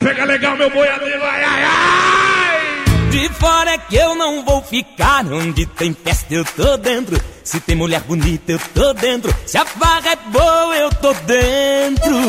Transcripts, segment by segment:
Pega legal, meu boiadeiro, ai, ai, ai. De fora é que eu não vou ficar. Onde tem festa eu tô dentro. Se tem mulher bonita eu tô dentro. Se a farra é boa eu tô dentro.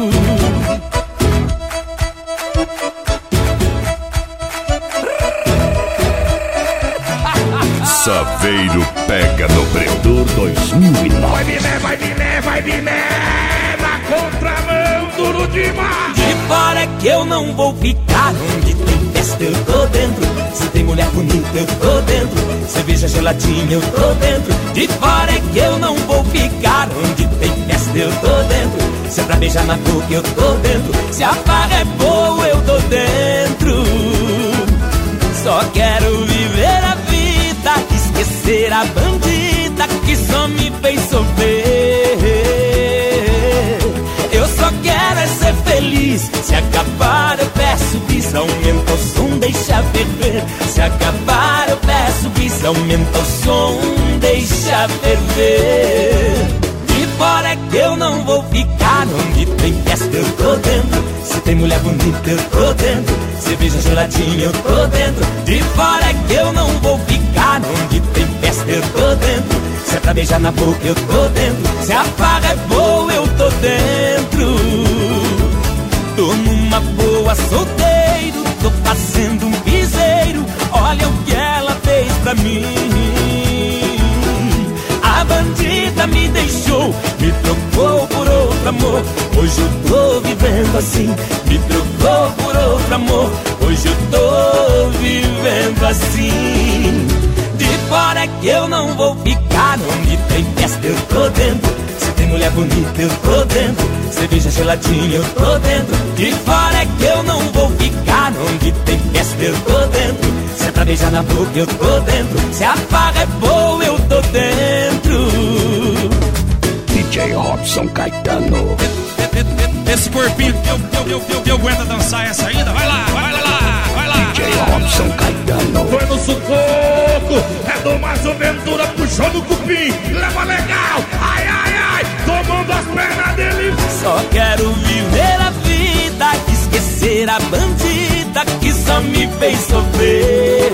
Saveiro pega no Predor 2009. Vai me leva, contramão, duro demais. De fora é que eu não vou ficar. Onde tem festa eu tô dentro. Se tem mulher bonita eu tô dentro. Cerveja geladinha eu tô dentro. De fora é que eu não vou ficar. Onde tem festa eu tô dentro. Se é pra beijar na boca eu tô dentro. Se a farra é boa eu tô dentro. Só quero viver a vida, esquecer a bandida que só me fez sofrer. Eu só quero é ser feliz. Se acabar eu peço bis, aumenta o som, deixa ferver. Se acabar eu peço bis, aumenta o som, deixa ferver. De fora é que eu não vou ficar. Onde tem festa eu tô dentro. Se tem mulher bonita eu tô dentro. Cerveja geladinha eu tô dentro. De fora é que eu não vou ficar. Onde tem festa eu tô dentro. Se é pra beijar na boca eu tô dentro. Se a farra é boa eu tô dentro. Tô numa boa solteiro. Tô fazendo um piseiro. Olha o que ela fez pra mim. A bandida me deixou, me trocou por outro amor. Hoje eu tô vivendo assim. Me trocou por outro amor. Hoje eu tô vivendo assim. De fora é que eu não vou ficar. Onde tem festa eu tô dentro. Se tem mulher bonita eu tô dentro. Cerveja geladinha eu tô dentro. De fora é que eu não vou ficar. Onde tem festa eu tô dentro. Se é pra beijar na boca eu tô dentro. Se a farra é boa eu tô dentro. DJ Robson Caetano. Esse corpinho que aguenta dançar essa ainda? Vai lá. DJ Robson Caetano. Foi no sufoco, é do Márcio Ventura, puxou no cupim, leva legal, ai, ai, ai, tomando as pernas dele. Só quero viver a vida, esquecer a bandida que só me fez sofrer.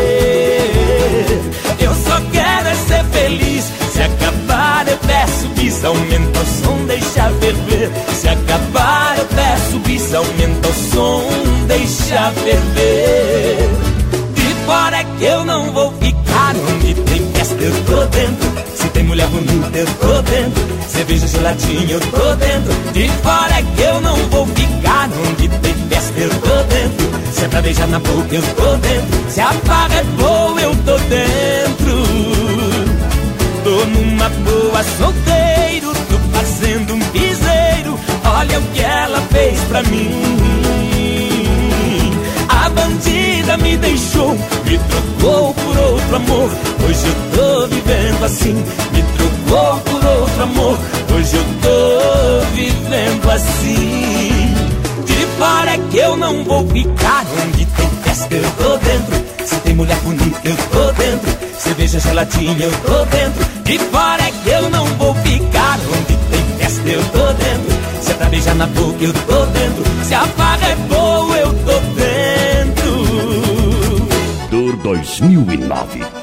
Eu só quero é ser feliz. Se acabar eu peço bis, aumenta o som, deixa ferver. Se acabar eu peço bis, aumenta o som, deixa ferver. De fora é que eu não vou ficar. Onde tem festa eu tô dentro. Se tem mulher bonita eu tô dentro. Cerveja geladinha eu tô dentro. De fora é que eu não vou ficar. Onde tem festa eu tô dentro. Se é pra beijar na boca eu tô dentro. Se a farra é boa eu tô dentro. Tô numa boa solteiro. Tô fazendo um piseiro. Olha o que ela fez pra mim. A bandida me deixou, me trocou por outro amor. Hoje eu tô vivendo assim. Me trocou por outro amor. Hoje eu tô vivendo assim. De fora é que eu não vou ficar. Onde tem festa eu tô dentro. Se tem mulher bonita eu tô dentro. Cerveja geladinha eu tô dentro. De fora é que eu não vou ficar. Onde tem festa eu tô dentro. Se é pra beijar na boca eu tô dentro. Se a farra é boa eu tô dentro. Predor 2009.